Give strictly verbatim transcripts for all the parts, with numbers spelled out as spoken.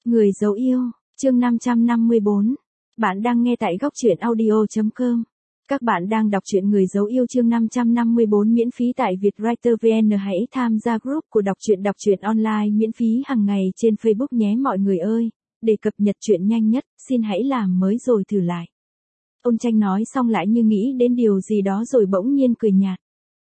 Người dấu yêu, chương năm trăm năm mươi bốn. Bạn đang nghe tại góc truyện audio chấm com. Các bạn đang đọc truyện Người dấu yêu chương năm trăm năm mươi bốn miễn phí tại Vietwriter vê en. Hãy tham gia group của đọc truyện đọc truyện online miễn phí hàng ngày trên Facebook nhé mọi người ơi. Để cập nhật truyện nhanh nhất, xin hãy làm mới rồi thử lại. Ôn Tranh nói xong lại như nghĩ đến điều gì đó rồi bỗng nhiên cười nhạt.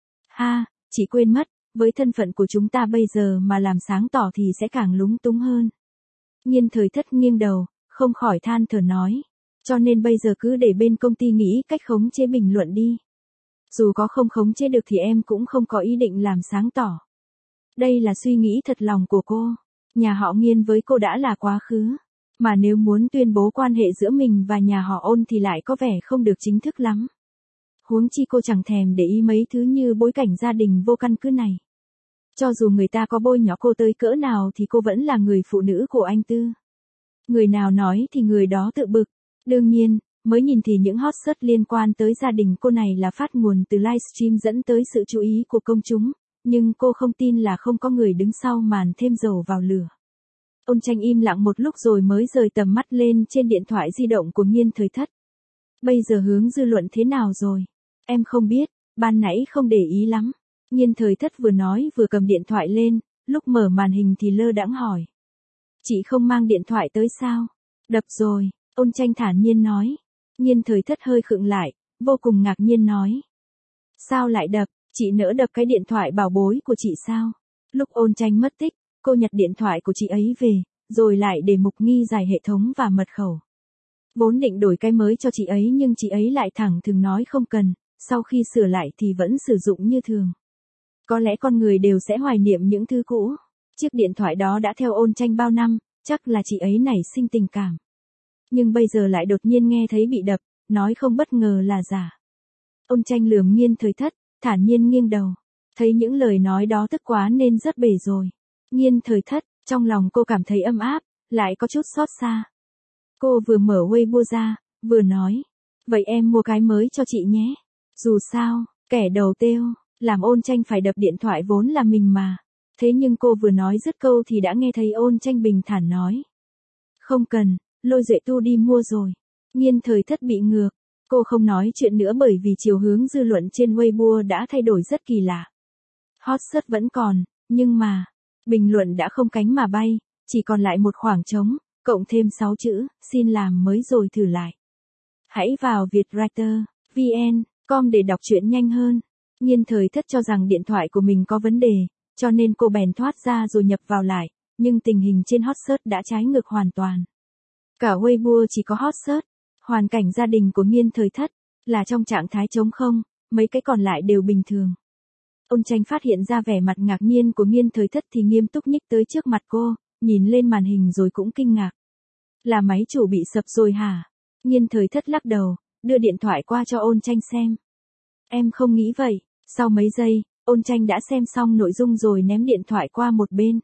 Ha, chị quên mất, với thân phận của chúng ta bây giờ mà làm sáng tỏ thì sẽ càng lúng túng hơn. Nhiên Thời Thất nghiêng đầu, không khỏi than thở nói. Cho nên bây giờ cứ để bên công ty nghĩ cách khống chế bình luận đi. Dù có không khống chế được thì em cũng không có ý định làm sáng tỏ. Đây là suy nghĩ thật lòng của cô. Nhà họ Nhiên với cô đã là quá khứ. Mà nếu muốn tuyên bố quan hệ giữa mình và nhà họ Ôn thì lại có vẻ không được chính thức lắm. Huống chi cô chẳng thèm để ý mấy thứ như bối cảnh gia đình vô căn cứ này. Cho dù người ta có bôi nhọ cô tới cỡ nào thì cô vẫn là người phụ nữ của anh Tư. Người nào nói thì người đó tự bực. Đương nhiên, mới nhìn thì những hot search liên quan tới gia đình cô này là phát nguồn từ livestream dẫn tới sự chú ý của công chúng, nhưng cô không tin là không có người đứng sau màn thêm dầu vào lửa. Ôn Tranh im lặng một lúc rồi mới rời tầm mắt lên trên điện thoại di động của Nhiên Thời Thất. Bây giờ hướng dư luận thế nào rồi? Em không biết, ban nãy không để ý lắm. Nhiên Thời Thất vừa nói vừa cầm điện thoại lên, lúc mở màn hình thì lơ đãng hỏi. Chị không mang điện thoại tới sao? Đập rồi, Ôn Tranh thản nhiên nói. Nhiên Thời Thất hơi khựng lại, vô cùng ngạc nhiên nói. Sao lại đập, chị nỡ đập cái điện thoại bảo bối của chị sao? Lúc Ôn Tranh mất tích, cô nhặt điện thoại của chị ấy về, rồi lại để mục nghi giải hệ thống và mật khẩu. Vốn định đổi cái mới cho chị ấy nhưng chị ấy lại thẳng thừng nói không cần, sau khi sửa lại thì vẫn sử dụng như thường. Có lẽ con người đều sẽ hoài niệm những thứ cũ. Chiếc điện thoại đó đã theo Ôn Tranh bao năm, chắc là chị ấy nảy sinh tình cảm. Nhưng bây giờ lại đột nhiên nghe thấy bị đập, nói không bất ngờ là giả. Ôn Tranh lườm Nhiên Thời Thất, thản nhiên nghiêng đầu. Thấy những lời nói đó tức quá nên rất bể rồi. Nhiên Thời Thất, trong lòng cô cảm thấy ấm áp, lại có chút xót xa. Cô vừa mở Weibo ra, vừa nói. Vậy em mua cái mới cho chị nhé. Dù sao, kẻ đầu têu, làm Ôn Tranh phải đập điện thoại vốn là mình mà. Thế nhưng cô vừa nói dứt câu thì đã nghe thấy Ôn Tranh bình thản nói. Không cần, Lôi Duệ Tu đi mua rồi. Nhiên Thời Thất bị ngược. Cô không nói chuyện nữa bởi vì chiều hướng dư luận trên Weibo đã thay đổi rất kỳ lạ. Hot search vẫn còn, nhưng mà, bình luận đã không cánh mà bay, chỉ còn lại một khoảng trống, cộng thêm sáu chữ, xin làm mới rồi thử lại. Hãy vào Vietwriter vê en com để đọc truyện nhanh hơn. Nhiên Thời Thất cho rằng điện thoại của mình có vấn đề, cho nên cô bèn thoát ra rồi nhập vào lại, nhưng tình hình trên hot search đã trái ngược hoàn toàn. Cả Weibo chỉ có hot search, hoàn cảnh gia đình của Nhiên Thời Thất là trong trạng thái trống không, mấy cái còn lại đều bình thường. Ôn Tranh phát hiện ra vẻ mặt ngạc nhiên của Nhiên Thời Thất thì nghiêm túc nhích tới trước mặt cô, nhìn lên màn hình rồi cũng kinh ngạc. Là máy chủ bị sập rồi hả? Nhiên Thời Thất lắc đầu, đưa điện thoại qua cho Ôn Tranh xem. Em không nghĩ vậy. Sau mấy giây, Ôn Tranh đã xem xong nội dung rồi ném điện thoại qua một bên.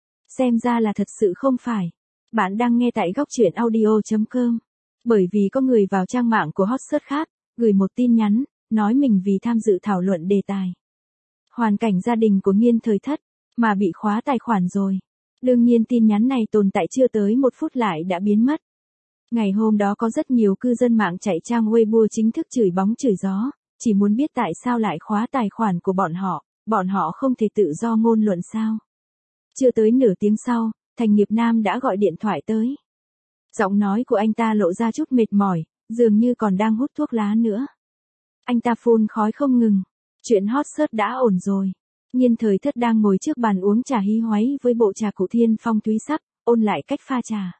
Xem ra là thật sự không phải. Bạn đang nghe tại góc truyện audio chấm com. Bởi vì có người vào trang mạng của hot search khác, gửi một tin nhắn, nói mình vì tham dự thảo luận đề tài. Hoàn cảnh gia đình của Nhiên Thời Thất, mà bị khóa tài khoản rồi. Đương nhiên tin nhắn này tồn tại chưa tới một phút lại đã biến mất. Ngày hôm đó có rất nhiều cư dân mạng chạy trang Weibo chính thức chửi bóng chửi gió, chỉ muốn biết tại sao lại khóa tài khoản của bọn họ, bọn họ không thể tự do ngôn luận sao. Chưa tới nửa tiếng sau, Thành Nghiệp Nam đã gọi điện thoại tới. Giọng nói của anh ta lộ ra chút mệt mỏi, dường như còn đang hút thuốc lá nữa. Anh ta phun khói không ngừng. Chuyện hot search đã ổn rồi. Nhiên Thời Thất đang ngồi trước bàn uống trà hí hoáy với bộ trà cụ Thiên Phong túy sắc, ôn lại cách pha trà.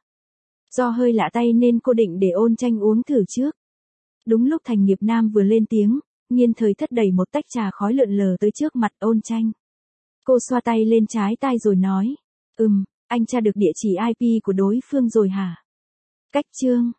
Do hơi lạ tay nên cô định để Ôn Tranh uống thử trước. Đúng lúc Thành Nghiệp Nam vừa lên tiếng, Nhiên Thời Thất đẩy một tách trà khói lượn lờ tới trước mặt Ôn Tranh. Cô xoa tay lên trái tai rồi nói. Ừm, anh tra được địa chỉ i pê của đối phương rồi hả? Cách chương.